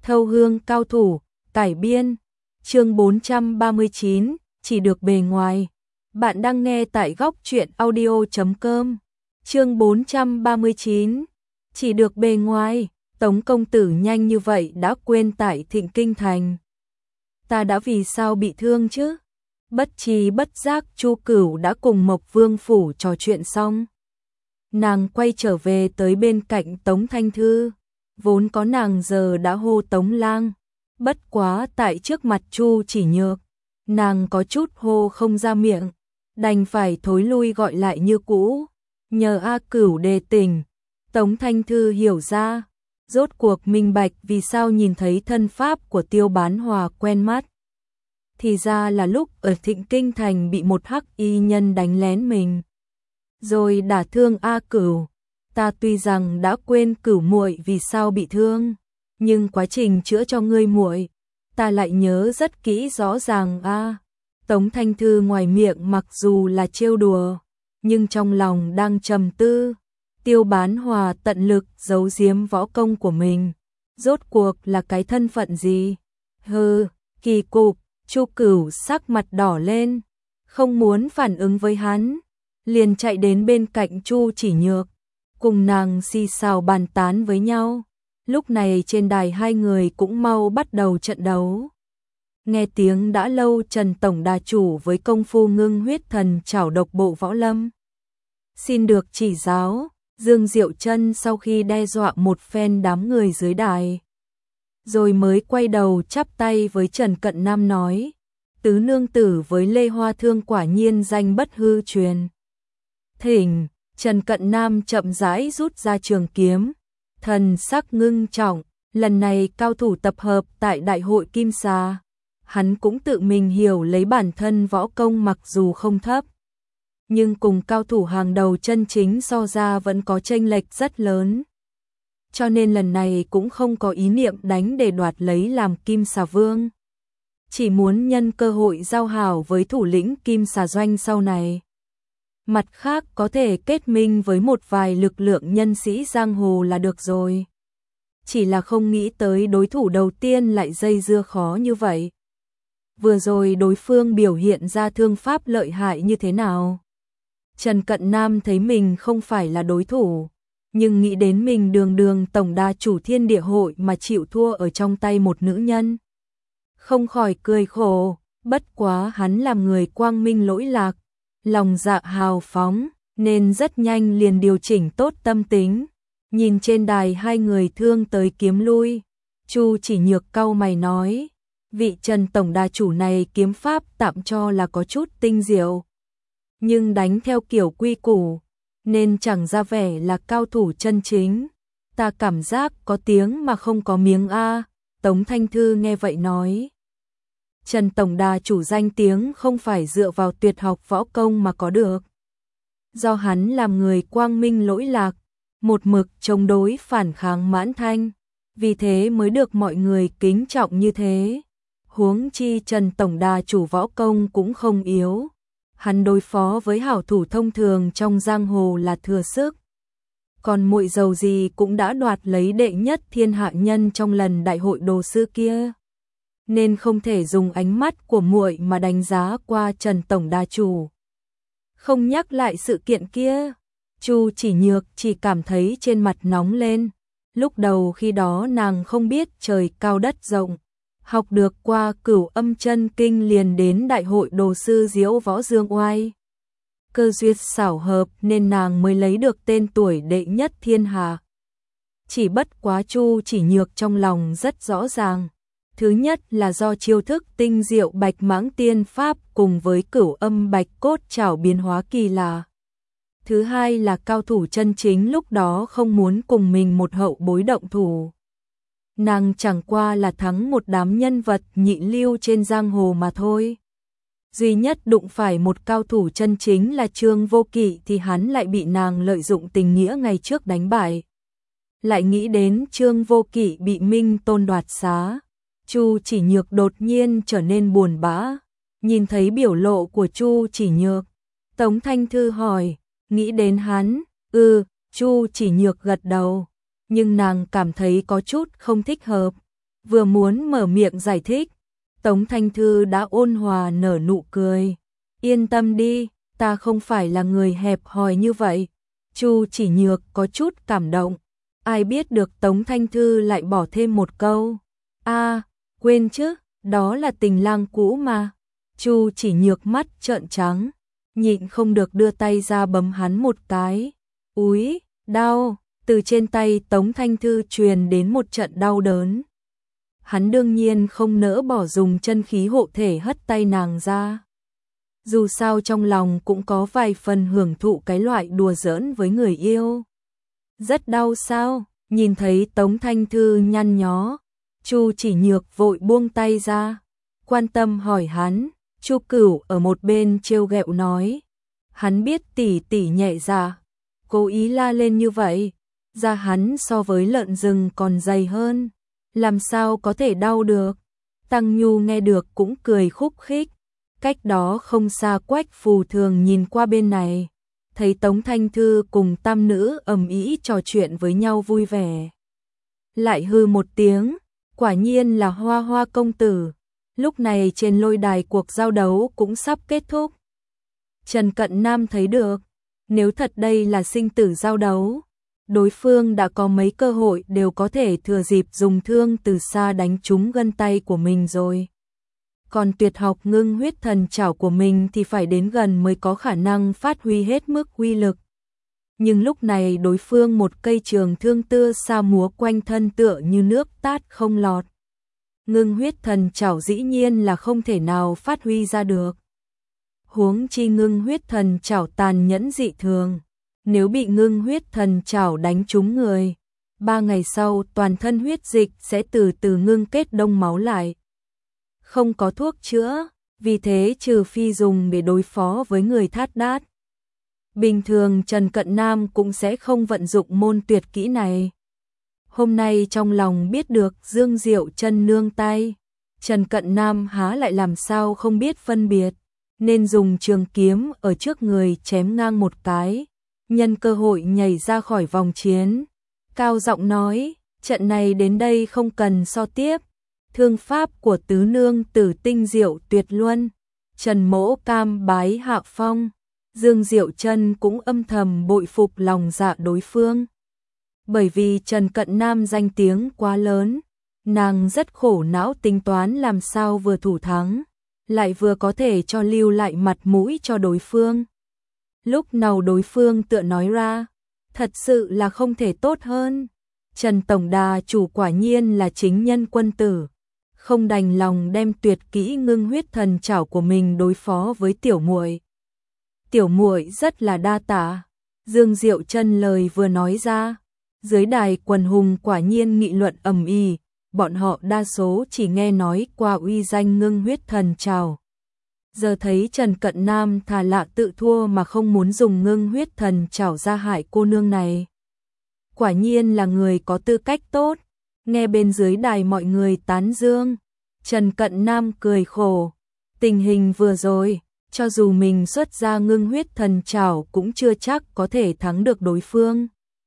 Thâu hương cao thủ, cải biên. Chương 439, chỉ được bề ngoài. Bạn đang nghe tại góc truyện audio.com. Chương 439, chỉ được bề ngoài. Tống công tử nhanh như vậy đã quên tại Thịnh Kinh Thành. Ta đã vì sao bị thương chứ? Bất tri bất giác Chu Cửu đã cùng Mộc Vương phủ trò chuyện xong. Nàng quay trở về tới bên cạnh Tống Thanh Thư. Vốn có nàng giờ đã hô Tống lang. Bất quá tại trước mặt Chu Chỉ Nhược, nàng có chút hô không ra miệng, đành phải thối lui gọi lại như cũ. Nhờ A Cửu đề tỉnh, Tống Thanh Thư hiểu ra, rốt cuộc minh bạch vì sao nhìn thấy thân pháp của Tiêu Bán Hòa quen mắt. Thì ra là lúc ở Thịnh Kinh Thành bị một hắc y nhân đánh lén mình, rồi đả thương A Cửu. Ta tuy rằng đã quên Cửu muội vì sao bị thương, nhưng quá trình chữa cho ngươi muội, ta lại nhớ rất kỹ rõ ràng a. Tống Thanh Thư ngoài miệng mặc dù là trêu đùa, nhưng trong lòng đang trầm tư. Tiêu Bán Hòa tận lực giấu giếm võ công của mình, rốt cuộc là cái thân phận gì? Hừ, kỳ cục. Chu Cửu sắc mặt đỏ lên, không muốn phản ứng với hắn, liền chạy đến bên cạnh Chu Chỉ Nhược, cùng nàng xì xào bàn tán với nhau. Lúc này trên đài hai người cũng mau bắt đầu trận đấu. Nghe tiếng đã lâu Trần Tổng Đà Chủ với công phu ngưng huyết thần chảo độc bộ võ lâm. Xin được chỉ giáo. Dương Diệu Trân sau khi đe dọa một phen đám người dưới đài, rồi mới quay đầu chắp tay với Trần Cận Nam nói, tứ nương tử với Lê Hoa Thương quả nhiên danh bất hư truyền. Thỉnh. Trần Cận Nam chậm rãi rút ra trường kiếm, thần sắc ngưng trọng. Lần này cao thủ tập hợp tại Đại hội Kim Sa, hắn cũng tự mình hiểu lấy bản thân võ công mặc dù không thấp, nhưng cùng cao thủ hàng đầu chân chính so ra vẫn có chênh lệch rất lớn. Cho nên lần này cũng không có ý niệm đánh để đoạt lấy làm Kim Sa Vương, chỉ muốn nhân cơ hội giao hảo với thủ lĩnh Kim Sa Doanh sau này. Mặt khác có thể kết minh với một vài lực lượng nhân sĩ giang hồ là được rồi. Chỉ là không nghĩ tới đối thủ đầu tiên lại dây dưa khó như vậy. Vừa rồi đối phương biểu hiện ra thương pháp lợi hại như thế nào? Trần Cận Nam thấy mình không phải là đối thủ, nhưng nghĩ đến mình đường đường Tổng Đà Chủ Thiên Địa Hội mà chịu thua ở trong tay một nữ nhân, không khỏi cười khổ. Bất quá hắn làm người quang minh lỗi lạc, lòng dạ hào phóng, nên rất nhanh liền điều chỉnh tốt tâm tính. Nhìn trên đài hai người thương tới kiếm lui, Chu Chỉ Nhược cau mày nói, vị Trần Tổng Đà Chủ này kiếm pháp tạm cho là có chút tinh diệu, nhưng đánh theo kiểu quy củ, nên chẳng ra vẻ là cao thủ chân chính. Ta cảm giác có tiếng mà không có miếng a. Tống Thanh Thư nghe vậy nói, Trần Tổng Đà Chủ danh tiếng không phải dựa vào tuyệt học võ công mà có được. Do hắn làm người quang minh lỗi lạc, một mực chống đối phản kháng Mãn Thanh, vì thế mới được mọi người kính trọng như thế. Huống chi Trần Tổng Đà Chủ võ công cũng không yếu, hắn đối phó với hảo thủ thông thường trong giang hồ là thừa sức. Còn muội dầu gì cũng đã đoạt lấy đệ nhất thiên hạ nhân trong lần đại hội đồ sư kia, nên không thể dùng ánh mắt của muội mà đánh giá qua Trần Tổng Đà Chủ. Không nhắc lại sự kiện kia, Chu Chỉ Nhược chỉ cảm thấy trên mặt nóng lên. Lúc đầu khi đó nàng không biết trời cao đất rộng, học được qua Cửu Âm Chân Kinh liền đến đại hội đồ sư Diễu Võ Dương Oai. Cơ duyên xảo hợp nên nàng mới lấy được tên tuổi đệ nhất thiên hạ. Chỉ bất quá Chu Chỉ Nhược trong lòng rất rõ ràng. Thứ nhất là do chiêu thức tinh diệu Bạch Mãng Tiên Pháp cùng với Cửu Âm Bạch Cốt Trảo biến hóa kỳ lạ. Thứ hai là cao thủ chân chính lúc đó không muốn cùng mình một hậu bối động thủ. Nàng chẳng qua là thắng một đám nhân vật nhị lưu trên giang hồ mà thôi. Duy nhất đụng phải một cao thủ chân chính là Trương Vô Kỵ thì hắn lại bị nàng lợi dụng tình nghĩa ngày trước đánh bại. Lại nghĩ đến Trương Vô Kỵ bị Minh Tôn đoạt xá, Chu Chỉ Nhược đột nhiên trở nên buồn bã. Nhìn thấy biểu lộ của Chu Chỉ Nhược, Tống Thanh Thư hỏi, nghĩ đến hắn? Chu Chỉ Nhược gật đầu, nhưng nàng cảm thấy có chút không thích hợp. Vừa muốn mở miệng giải thích, Tống Thanh Thư đã ôn hòa nở nụ cười. Yên tâm đi, ta không phải là người hẹp hòi như vậy. Chu Chỉ Nhược có chút cảm động. Ai biết được Tống Thanh Thư lại bỏ thêm một câu. Quên chứ, đó là tình lang cũ mà. Chu Chỉ Nhược mắt trợn trắng, nhịn không được đưa tay ra bấm hắn một cái. Úi, đau, từ trên tay Tống Thanh Thư truyền đến một trận đau đớn. Hắn đương nhiên không nỡ bỏ dùng chân khí hộ thể hất tay nàng ra. Dù sao trong lòng cũng có vài phần hưởng thụ cái loại đùa giỡn với người yêu. Rất đau sao? Nhìn thấy Tống Thanh Thư nhăn nhó, Chu Chỉ Nhược vội buông tay ra, quan tâm hỏi hắn. Chu Cửu ở một bên trêu ghẹo nói, hắn biết tỷ tỷ nhẹ dạ, cố ý la lên như vậy, da hắn so với lợn rừng còn dày hơn, làm sao có thể đau được. Tăng Nhu nghe được cũng cười khúc khích. Cách đó không xa Quách Phù Thường nhìn qua bên này, thấy Tống Thanh Thư cùng tam nữ ầm ĩ trò chuyện với nhau vui vẻ. Lại hư một tiếng, quả nhiên là Hoa Hoa công tử. Lúc này trên lôi đài cuộc giao đấu cũng sắp kết thúc. Trần Cận Nam thấy được, nếu thật đây là sinh tử giao đấu, đối phương đã có mấy cơ hội đều có thể thừa dịp dùng thương từ xa đánh trúng gân tay của mình rồi. Còn tuyệt học ngưng huyết thần trảo của mình thì phải đến gần mới có khả năng phát huy hết mức uy lực. Nhưng lúc này đối phương một cây trường thương tưa xa múa quanh thân tựa như nước tát không lọt. Ngưng huyết thần trảo dĩ nhiên là không thể nào phát huy ra được. Huống chi ngưng huyết thần trảo tàn nhẫn dị thường. Nếu bị ngưng huyết thần trảo đánh trúng người, 3 ngày sau toàn thân huyết dịch sẽ từ từ ngưng kết đông máu lại. Không có thuốc chữa, vì thế trừ phi dùng để đối phó với người thát đát. Bình thường Trần Cận Nam cũng sẽ không vận dụng môn tuyệt kỹ này. Hôm nay trong lòng biết được Dương Diệu Chân nương tay, Trần Cận Nam há lại làm sao không biết phân biệt, nên dùng trường kiếm ở trước người chém ngang một cái, nhân cơ hội nhảy ra khỏi vòng chiến. Cao giọng nói, trận này đến đây không cần so tiếp, thương pháp của tứ nương tử tinh diệu tuyệt luân, Trần Mỗ cam bái hạ phong. Dương Diệu Chân cũng âm thầm bội phục lòng dạ đối phương. Bởi vì Trần Cận Nam danh tiếng quá lớn, nàng rất khổ não tính toán làm sao vừa thủ thắng, lại vừa có thể cho lưu lại mặt mũi cho đối phương. Lúc nào đối phương tựa nói ra, thật sự là không thể tốt hơn. Trần Tổng Đà chủ quả nhiên là chính nhân quân tử, không đành lòng đem tuyệt kỹ ngưng huyết thần trảo của mình đối phó với tiểu muội. Tiểu muội rất là đa tạ. Dương Diệu Chân lời vừa nói ra, dưới đài quần hùng quả nhiên nghị luận ầm ĩ, bọn họ đa số chỉ nghe nói qua uy danh ngưng huyết thần trảo. Giờ thấy Trần Cận Nam thà lạ tự thua mà không muốn dùng ngưng huyết thần trảo ra hại cô nương này. Quả nhiên là người có tư cách tốt. Nghe bên dưới đài mọi người tán dương, Trần Cận Nam cười khổ. Tình hình vừa rồi, cho dù mình xuất ra ngưng huyết thần trảo cũng chưa chắc có thể thắng được đối phương.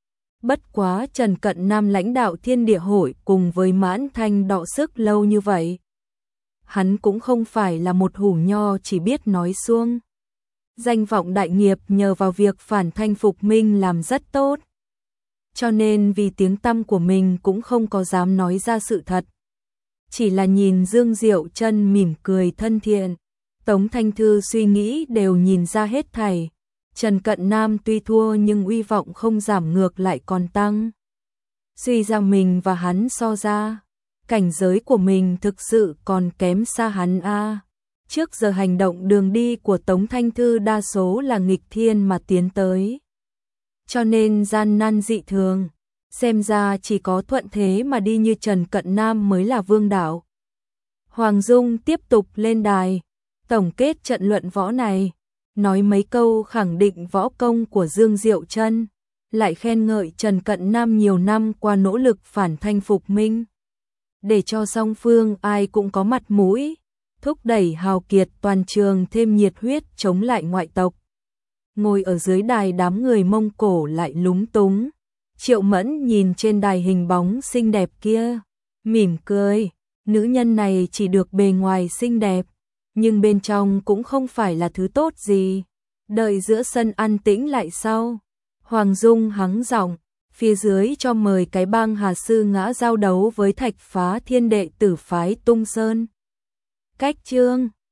Bất quá Trần Cận Nam lãnh đạo Thiên Địa Hội cùng với Mãn Thanh đọ sức lâu như vậy. Hắn cũng không phải là một hủ nho chỉ biết nói suông. Danh vọng đại nghiệp nhờ vào việc phản thanh phục minh làm rất tốt. Cho nên vì tiếng tăm của mình cũng không có dám nói ra sự thật. Chỉ là nhìn Dương Diệu Chân mỉm cười thân thiện, Tống Thanh Thư suy nghĩ đều nhìn ra hết thảy. Trần Cận Nam tuy thua nhưng uy vọng không giảm ngược lại còn tăng. Suy ra mình và hắn so ra, cảnh giới của mình thực sự còn kém xa hắn a. Trước giờ hành động đường đi của Tống Thanh Thư đa số là nghịch thiên mà tiến tới. Cho nên gian nan dị thường, xem ra chỉ có thuận thế mà đi như Trần Cận Nam mới là vương đạo. Hoàng Dung tiếp tục lên đài, tổng kết trận luận võ này, nói mấy câu khẳng định võ công của Dương Diệu Chân, lại khen ngợi Trần Cận Nam nhiều năm qua nỗ lực phản thanh phục minh, để cho song phương ai cũng có mặt mũi, thúc đẩy hào kiệt toàn trường thêm nhiệt huyết chống lại ngoại tộc. Ngồi ở dưới đài đám người Mông Cổ lại lúng túng. Triệu Mẫn nhìn trên đài hình bóng xinh đẹp kia, mỉm cười, nữ nhân này chỉ được bề ngoài xinh đẹp, nhưng bên trong cũng không phải là thứ tốt gì. Đợi giữa sân an tĩnh lại sau, Hoàng Dung hắng giọng, phía dưới cho mời cái bang Hà Sư Ngã giao đấu với Thạch Phá Thiên đệ tử phái Tung Sơn. Cách chương